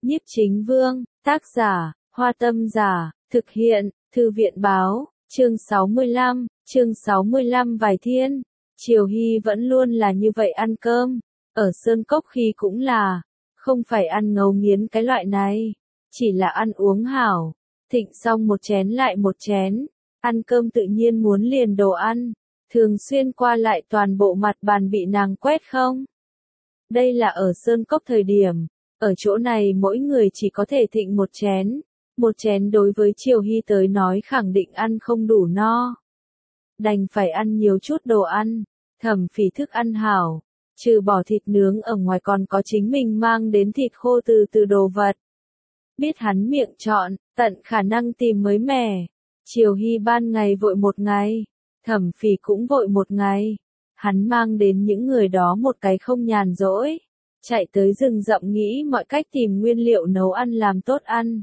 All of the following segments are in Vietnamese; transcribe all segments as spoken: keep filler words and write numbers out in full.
Nhiếp Chính Vương, tác giả, Hoa Tâm Giả, thực hiện, Thư viện Báo, chương sáu mươi lăm, chương sáu mươi lăm Vài Thiên. Triều Hy vẫn luôn là như vậy ăn cơm, ở Sơn Cốc khi cũng là, không phải ăn ngấu nghiến cái loại này, chỉ là ăn uống hảo, thịnh xong một chén lại một chén, ăn cơm tự nhiên muốn liền đồ ăn, thường xuyên qua lại toàn bộ mặt bàn bị nàng quét không. Đây là ở Sơn Cốc thời điểm, ở chỗ này mỗi người chỉ có thể thịnh một chén, một chén đối với Triều Hy tới nói khẳng định ăn không đủ no. Đành phải ăn nhiều chút đồ ăn, Thẩm Phỉ thức ăn hảo, trừ bỏ thịt nướng ở ngoài còn có chính mình mang đến thịt khô từ từ đồ vật. Biết hắn miệng chọn, tận khả năng tìm mới mẻ. Triều Hy ban ngày vội một ngày, Thẩm Phỉ cũng vội một ngày. Hắn mang đến những người đó một cái không nhàn rỗi, chạy tới rừng rậm nghĩ mọi cách tìm nguyên liệu nấu ăn làm tốt ăn.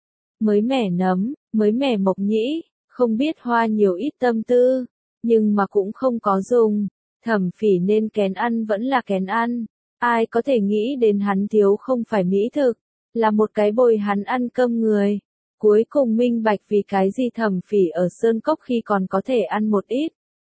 Mới mẻ nấm, mới mẻ mộc nhĩ, không biết hoa nhiều ít tâm tư, nhưng mà cũng không có dùng. Thẩm Phỉ nên kén ăn vẫn là kén ăn, ai có thể nghĩ đến hắn thiếu không phải mỹ thực, là một cái bồi hắn ăn cơm người. Cuối cùng minh bạch vì cái gì Thẩm Phỉ ở Sơn Cốc khi còn có thể ăn một ít.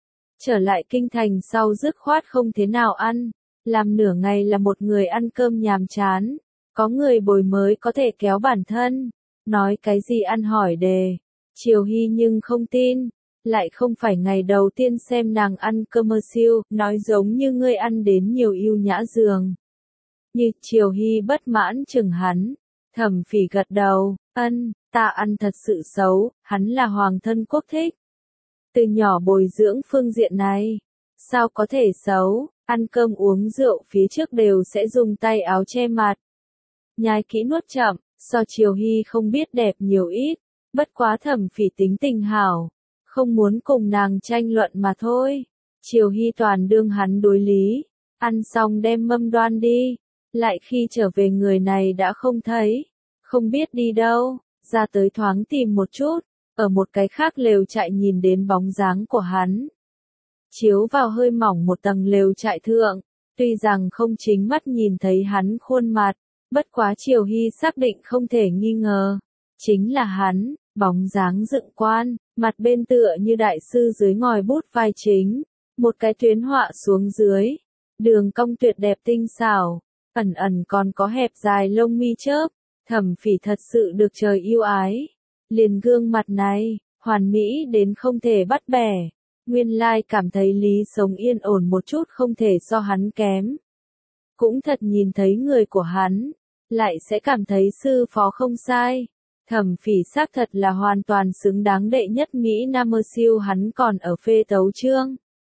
Trở lại kinh thành sau dứt khoát không thế nào ăn, làm nửa ngày là một người ăn cơm nhàm chán, có người bồi mới có thể kéo bản thân, nói cái gì ăn hỏi đề. Triều Hy nhưng không tin, lại không phải ngày đầu tiên xem nàng ăn cơm mơ siêu, nói giống như ngươi ăn đến nhiều yêu nhã giường. Như Triều Hy bất mãn chừng hắn, Thẩm Phỉ gật đầu, ân, ta ăn thật sự xấu, hắn là hoàng thân quốc thích. Từ nhỏ bồi dưỡng phương diện này, sao có thể xấu, ăn cơm uống rượu phía trước đều sẽ dùng tay áo che mặt. Nhai kỹ nuốt chậm, so Triều Hy không biết đẹp nhiều ít, bất quá Thẩm Phỉ tính tình hảo, không muốn cùng nàng tranh luận mà thôi. Triều Hy toàn đương hắn đối lý, ăn xong đem mâm đoan đi, lại khi trở về người này đã không thấy, không biết đi đâu, ra tới thoáng tìm một chút. Ở một cái khác lều trại nhìn đến bóng dáng của hắn. Chiếu vào hơi mỏng một tầng lều trại thượng, tuy rằng không chính mắt nhìn thấy hắn khuôn mặt, bất quá Triều Hy xác định không thể nghi ngờ. Chính là hắn, bóng dáng dựng quan, mặt bên tựa như đại sư dưới ngòi bút vai chính, một cái tuyến họa xuống dưới, đường cong tuyệt đẹp tinh xảo, ẩn ẩn còn có hẹp dài lông mi chớp, Thẩm Phỉ thật sự được trời yêu ái. Liền gương mặt này, hoàn mỹ đến không thể bắt bẻ, nguyên lai cảm thấy lý sống yên ổn một chút không thể so hắn kém. Cũng thật nhìn thấy người của hắn, lại sẽ cảm thấy sư phó không sai. Thẩm Phỉ xác thật là hoàn toàn xứng đáng đệ nhất Mỹ Nam mơ siêu hắn còn ở phê tấu chương.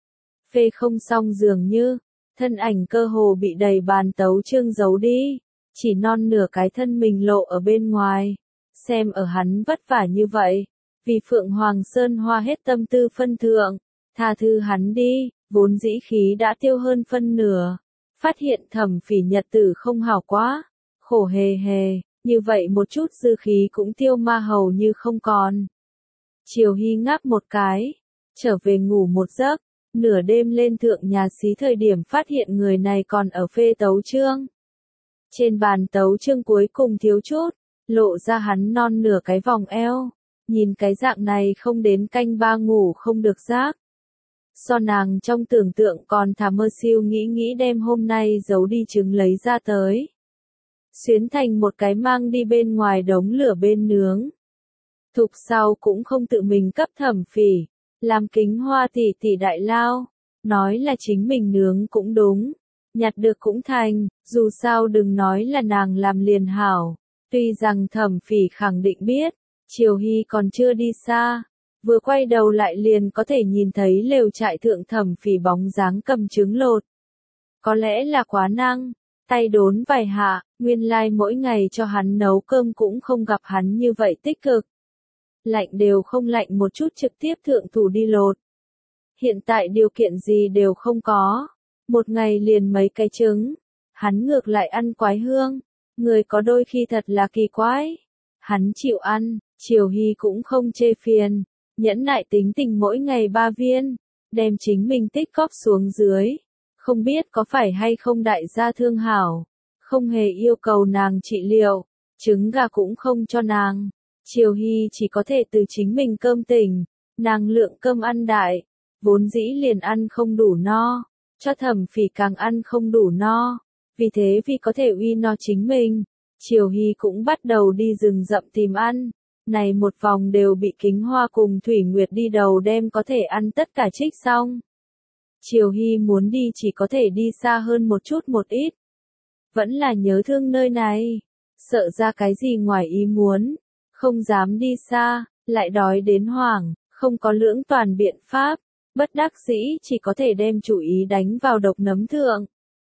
Phê không xong dường như, thân ảnh cơ hồ bị đầy bàn tấu chương giấu đi, chỉ non nửa cái thân mình lộ ở bên ngoài. Xem ở hắn vất vả như vậy, vì Phượng Hoàng Sơn Hoa hết tâm tư phân thượng, tha thứ hắn đi, vốn dĩ khí đã tiêu hơn phân nửa, phát hiện Thẩm Phỉ nhật tử không hảo quá, khổ hề hề, như vậy một chút dư khí cũng tiêu ma hầu như không còn. Triều Hy ngáp một cái, trở về ngủ một giấc, nửa đêm lên thượng nhà xí thời điểm phát hiện người này còn ở phê tấu chương. Trên bàn tấu chương cuối cùng thiếu chút, lộ ra hắn non nửa cái vòng eo, nhìn cái dạng này không đến canh ba ngủ không được giấc. So nàng trong tưởng tượng còn thà mơ siêu nghĩ nghĩ đem hôm nay giấu đi trứng lấy ra tới. Xuyến thành một cái mang đi bên ngoài đống lửa bên nướng. Thục sau cũng không tự mình cấp Thẩm Phỉ, làm Kính Hoa tỷ tỷ đại lao, nói là chính mình nướng cũng đúng, nhặt được cũng thành, dù sao đừng nói là nàng làm liền hảo. Tuy rằng Thẩm Phỉ khẳng định biết, Triều Hy còn chưa đi xa, vừa quay đầu lại liền có thể nhìn thấy lều trại thượng Thẩm Phỉ bóng dáng cầm trứng lột. Có lẽ là quá năng, tay đốn vài hạ, nguyên lai like mỗi ngày cho hắn nấu cơm cũng không gặp hắn như vậy tích cực. Lạnh đều không lạnh một chút trực tiếp thượng thủ đi lột. Hiện tại điều kiện gì đều không có, một ngày liền mấy cái trứng, hắn ngược lại ăn quái hương. Người có đôi khi thật là kỳ quái. Hắn chịu ăn, Triều Hy cũng không chê phiền, nhẫn nại tính tình mỗi ngày ba viên, đem chính mình tích cóp xuống dưới. Không biết có phải hay không đại gia thương hảo, không hề yêu cầu nàng trị liệu, trứng gà cũng không cho nàng. Triều Hy chỉ có thể từ chính mình cơm tỉnh, nàng lượng cơm ăn đại, vốn dĩ liền ăn không đủ no, cho Thẩm Phỉ càng ăn không đủ no. Vì thế vì có thể uy no chính mình, Triều Hy cũng bắt đầu đi rừng rậm tìm ăn. Này một vòng đều bị Kính Hoa cùng Thủy Nguyệt đi đầu đem có thể ăn tất cả trích xong. Triều Hy muốn đi chỉ có thể đi xa hơn một chút một ít. Vẫn là nhớ thương nơi này, sợ ra cái gì ngoài ý muốn, không dám đi xa, lại đói đến hoảng, không có lưỡng toàn biện pháp, bất đắc dĩ chỉ có thể đem chủ ý đánh vào độc nấm thượng.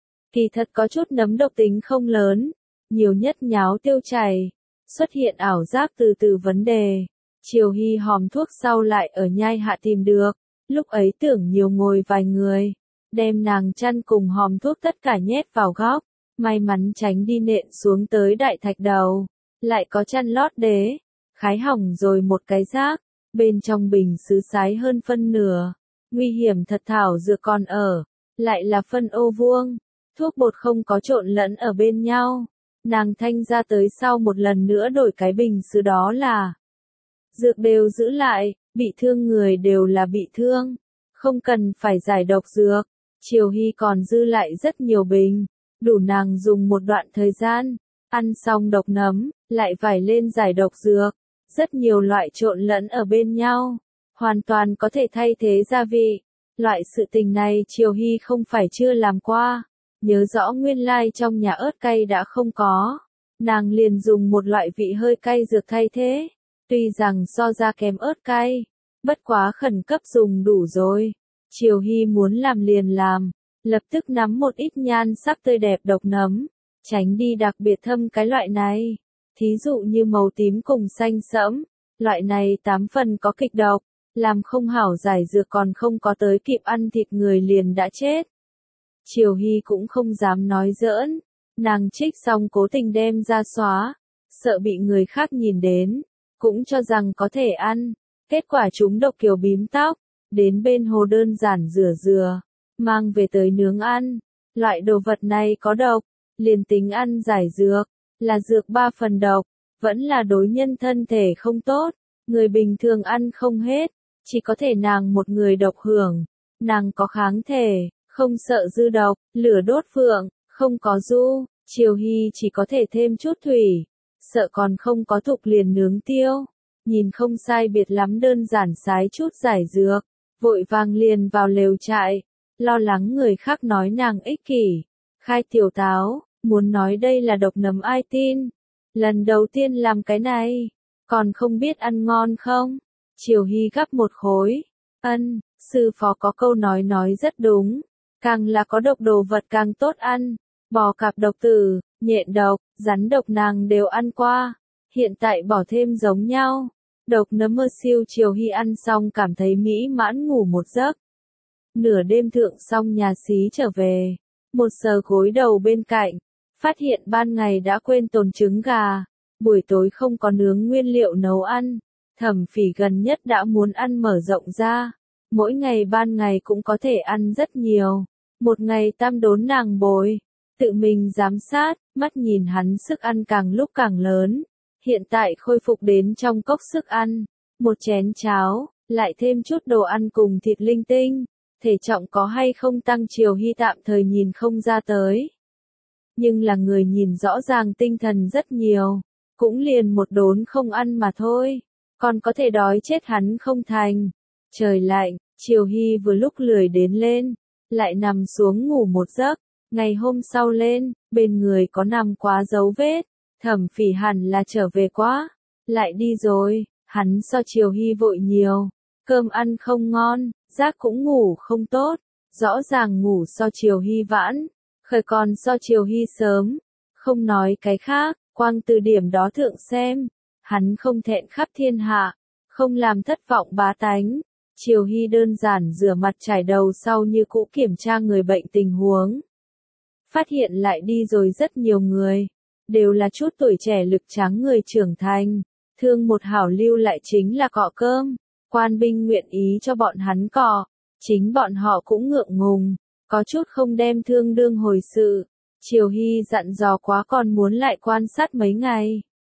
Kỳ thật có chút nấm độc tính không lớn, nhiều nhất nháo tiêu chảy, xuất hiện ảo giác từ từ vấn đề. Triều Hy hòm thuốc sau lại ở nhai hạ tìm được, lúc ấy tưởng nhiều ngồi vài người, đem nàng chăn cùng hòm thuốc tất cả nhét vào góc, may mắn tránh đi nện xuống tới đại thạch đầu, lại có chăn lót đế, khái hỏng rồi một cái rác, bên trong bình sứ sái hơn phân nửa, nguy hiểm thật thảo dược còn ở, lại là phân ô vuông, thuốc bột không có trộn lẫn ở bên nhau. Nàng thanh ra tới sau một lần nữa đổi cái bình sứ đó là dược đều giữ lại, bị thương người đều là bị thương, không cần phải giải độc dược. Triều Hy còn dư lại rất nhiều bình, đủ nàng dùng một đoạn thời gian, ăn xong độc nấm, lại vải lên giải độc dược, rất nhiều loại trộn lẫn ở bên nhau, hoàn toàn có thể thay thế gia vị. Loại sự tình này Triều Hy không phải chưa làm qua. Nhớ rõ nguyên lai like trong nhà ớt cay đã không có, nàng liền dùng một loại vị hơi cay dược thay thế, tuy rằng so ra kém ớt cay, bất quá khẩn cấp dùng đủ rồi. Triều Hy muốn làm liền làm, lập tức nắm một ít nhan sắc tươi đẹp độc nấm, tránh đi đặc biệt thâm cái loại này, thí dụ như màu tím cùng xanh sẫm, loại này tám phần có kịch độc, làm không hảo giải dược còn không có tới kịp ăn thịt người liền đã chết. Triều Hy cũng không dám nói giỡn, nàng trích xong cố tình đem ra xóa, sợ bị người khác nhìn đến, cũng cho rằng có thể ăn, kết quả chúng độc kiểu bím tóc, đến bên hồ đơn giản rửa rửa, mang về tới nướng ăn, loại đồ vật này có độc, liền tính ăn giải dược, là dược ba phần độc, vẫn là đối nhân thân thể không tốt, người bình thường ăn không hết, chỉ có thể nàng một người độc hưởng, nàng có kháng thể. Không sợ dư độc, lửa đốt phượng, không có du, Triều Hy chỉ có thể thêm chút thủy, sợ còn không có thục liền nướng tiêu, nhìn không sai biệt lắm đơn giản sái chút giải dược, vội vàng liền vào lều trại, lo lắng người khác nói nàng ích kỷ, khai tiểu táo, muốn nói đây là độc nấm ai tin, lần đầu tiên làm cái này, còn không biết ăn ngon không, Triều Hy gắp một khối, ân, sư phó có câu nói nói rất đúng. Càng là có độc đồ vật càng tốt ăn, bò cạp độc tử, nhện độc, rắn độc nàng đều ăn qua, hiện tại bỏ thêm giống nhau. Độc nấm mơ siêu Triều Hy ăn xong cảm thấy mỹ mãn ngủ một giấc. Nửa đêm thượng xong nhà xí trở về, một sờ gối đầu bên cạnh, phát hiện ban ngày đã quên tồn trứng gà, buổi tối không có nướng nguyên liệu nấu ăn, Thẩm Phỉ gần nhất đã muốn ăn mở rộng ra. Mỗi ngày ban ngày cũng có thể ăn rất nhiều, một ngày tam đốn nàng bồi, tự mình giám sát, mắt nhìn hắn sức ăn càng lúc càng lớn, hiện tại khôi phục đến trong cốc sức ăn, một chén cháo, lại thêm chút đồ ăn cùng thịt linh tinh, thể trọng có hay không tăng Triều Hy tạm thời nhìn không ra tới. Nhưng là người nhìn rõ ràng tinh thần rất nhiều, cũng liền một đốn không ăn mà thôi, còn có thể đói chết hắn không thành. Trời lạnh, Triều Hy vừa lúc lười đến lên, lại nằm xuống ngủ một giấc, ngày hôm sau lên, bên người có nằm quá dấu vết, Thẩm Phỉ hẳn là trở về quá, lại đi rồi, hắn so Triều Hy vội nhiều, cơm ăn không ngon, giấc cũng ngủ không tốt, rõ ràng ngủ so Triều Hy vãn, khởi còn so Triều Hy sớm, không nói cái khác, quang từ điểm đó thượng xem, hắn không thẹn khắp thiên hạ, không làm thất vọng bá tánh. Triều Hy đơn giản rửa mặt trải đầu sau như cũ kiểm tra người bệnh tình huống. Phát hiện lại đi rồi rất nhiều người, đều là chút tuổi trẻ lực tráng người trưởng thành, thương một hảo lưu lại chính là cọ cơm, quan binh nguyện ý cho bọn hắn cọ, chính bọn họ cũng ngượng ngùng, có chút không đem thương đương hồi sự. Triều Hy dặn dò quá còn muốn lại quan sát mấy ngày,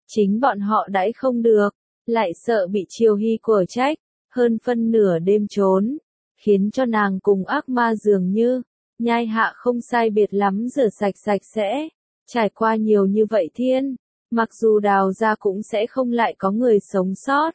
Chính bọn họ đãi không được, lại sợ bị Triều Hy của trách, hơn phân nửa đêm trốn, khiến cho nàng cùng ác ma dường như, nhai hạ không sai biệt lắm rửa sạch sạch sẽ, trải qua nhiều như vậy thiên, mặc dù đào ra cũng sẽ không lại có người sống sót.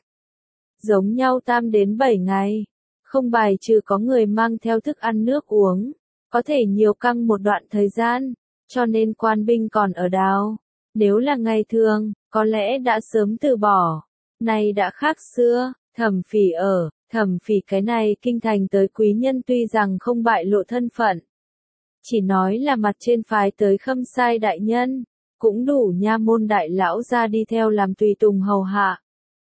Giống nhau tam đến bảy ngày, không bài trừ có người mang theo thức ăn nước uống, có thể nhiều căng một đoạn thời gian, cho nên quan binh còn ở đào. Nếu là ngày thường, có lẽ đã sớm từ bỏ. Nay đã khác xưa, Thẩm Phỉ ở, Thẩm Phỉ cái này kinh thành tới quý nhân tuy rằng không bại lộ thân phận. Chỉ nói là mặt trên phái tới Khâm Sai đại nhân, cũng đủ nha môn đại lão ra đi theo làm tùy tùng hầu hạ.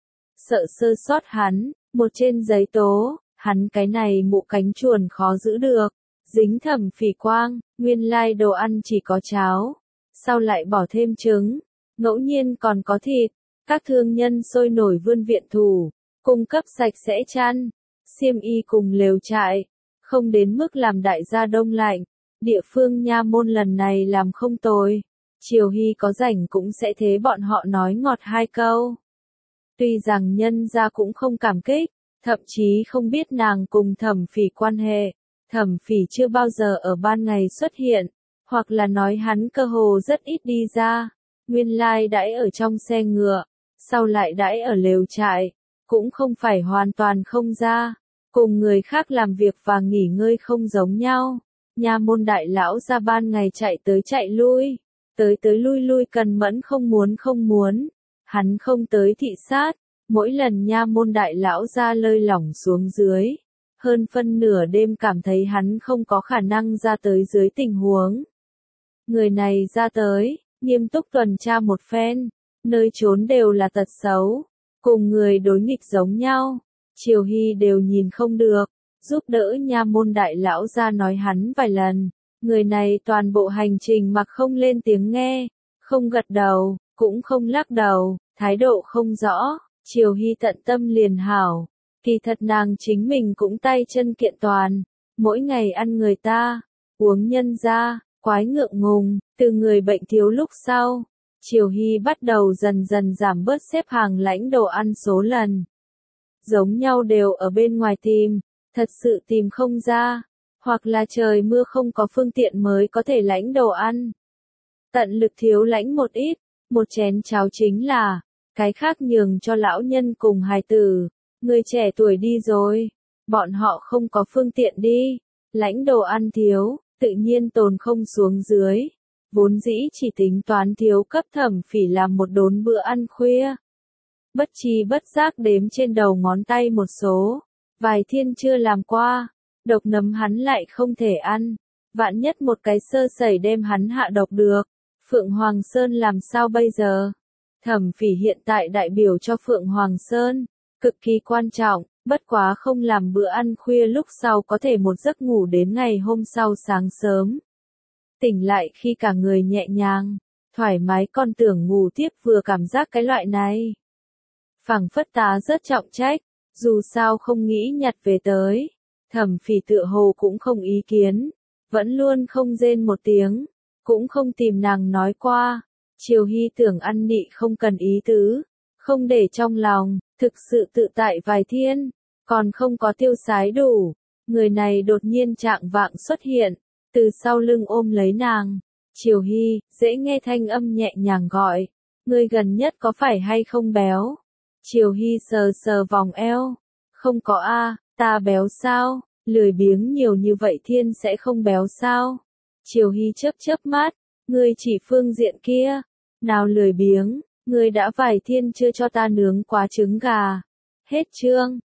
Sợ sơ sót hắn, một trên giấy tố, hắn cái này mụ cánh chuồn khó giữ được, dính Thẩm Phỉ quang, nguyên lai đồ ăn chỉ có cháo, sau lại bỏ thêm trứng, ngẫu nhiên còn có thịt, các thương nhân sôi nổi vươn viện thủ, cung cấp sạch sẽ chăn, xiêm y cùng lều trại, không đến mức làm đại gia đông lạnh, địa phương nha môn lần này làm không tồi, Triều Hy có rảnh cũng sẽ thế bọn họ nói ngọt hai câu. Tuy rằng nhân gia cũng không cảm kích, thậm chí không biết nàng cùng Thẩm Phỉ quan hệ, Thẩm Phỉ chưa bao giờ ở ban ngày xuất hiện, hoặc là nói hắn cơ hồ rất ít đi ra, nguyên lai đãi ở trong xe ngựa, sau lại đãi ở lều trại, cũng không phải hoàn toàn không ra, cùng người khác làm việc và nghỉ ngơi không giống nhau. Nha môn đại lão ra ban ngày chạy tới chạy lui, tới tới lui lui cần mẫn không muốn không muốn, hắn không tới thị sát, mỗi lần nha môn đại lão ra lơi lỏng xuống dưới, hơn phân nửa đêm cảm thấy hắn không có khả năng ra tới dưới tình huống. Người này ra tới, nghiêm túc tuần tra một phen, nơi trốn đều là tật xấu, cùng người đối nghịch giống nhau, Triều Hy đều nhìn không được, giúp đỡ nha môn đại lão ra nói hắn vài lần, người này toàn bộ hành trình mặc không lên tiếng nghe, không gật đầu, cũng không lắc đầu, thái độ không rõ, Triều Hy tận tâm liền hảo, kỳ thật nàng chính mình cũng tay chân kiện toàn, mỗi ngày ăn người ta, uống nhân ra, quái ngượng ngùng, từ người bệnh thiếu lúc sau, Triều Hy bắt đầu dần dần giảm bớt xếp hàng lãnh đồ ăn số lần. Giống nhau đều ở bên ngoài tìm, thật sự tìm không ra, hoặc là trời mưa không có phương tiện mới có thể lãnh đồ ăn. Tận lực thiếu lãnh một ít, một chén cháo chính là, cái khác nhường cho lão nhân cùng hài tử, người trẻ tuổi đi rồi, bọn họ không có phương tiện đi, lãnh đồ ăn thiếu, tự nhiên tồn không xuống dưới, vốn dĩ chỉ tính toán thiếu cấp Thẩm Phỉ làm một đốn bữa ăn khuya. Bất chi bất giác đếm trên đầu ngón tay một số, vài thiên chưa làm qua, độc nấm hắn lại không thể ăn, vạn nhất một cái sơ sẩy đem hắn hạ độc được, Phượng Hoàng Sơn làm sao bây giờ? Thẩm Phỉ hiện tại đại biểu cho Phượng Hoàng Sơn, cực kỳ quan trọng, bất quá không làm bữa ăn khuya lúc sau có thể một giấc ngủ đến ngày hôm sau sáng sớm. Tỉnh lại khi cả người nhẹ nhàng, thoải mái còn tưởng ngủ tiếp vừa cảm giác cái loại này. Phảng phất tá rất trọng trách, dù sao không nghĩ nhặt về tới. Thẩm Phỉ tựa hồ cũng không ý kiến, vẫn luôn không rên một tiếng, cũng không tìm nàng nói qua. Triều Hy tưởng ăn nị không cần ý tứ, không để trong lòng, thực sự tự tại vài thiên, còn không có tiêu sái đủ. Người này đột nhiên trạng vạng xuất hiện, từ sau lưng ôm lấy nàng. Triều Hy, dễ nghe thanh âm nhẹ nhàng gọi, người gần nhất có phải hay không béo? Triều Hy sờ sờ vòng eo, không có a, ta béo sao, lười biếng nhiều như vậy thiên sẽ không béo sao? Triều Hy chớp chớp mắt, ngươi chỉ phương diện kia, nào lười biếng, ngươi đã vài thiên chưa cho ta nướng quá trứng gà. Hết chương.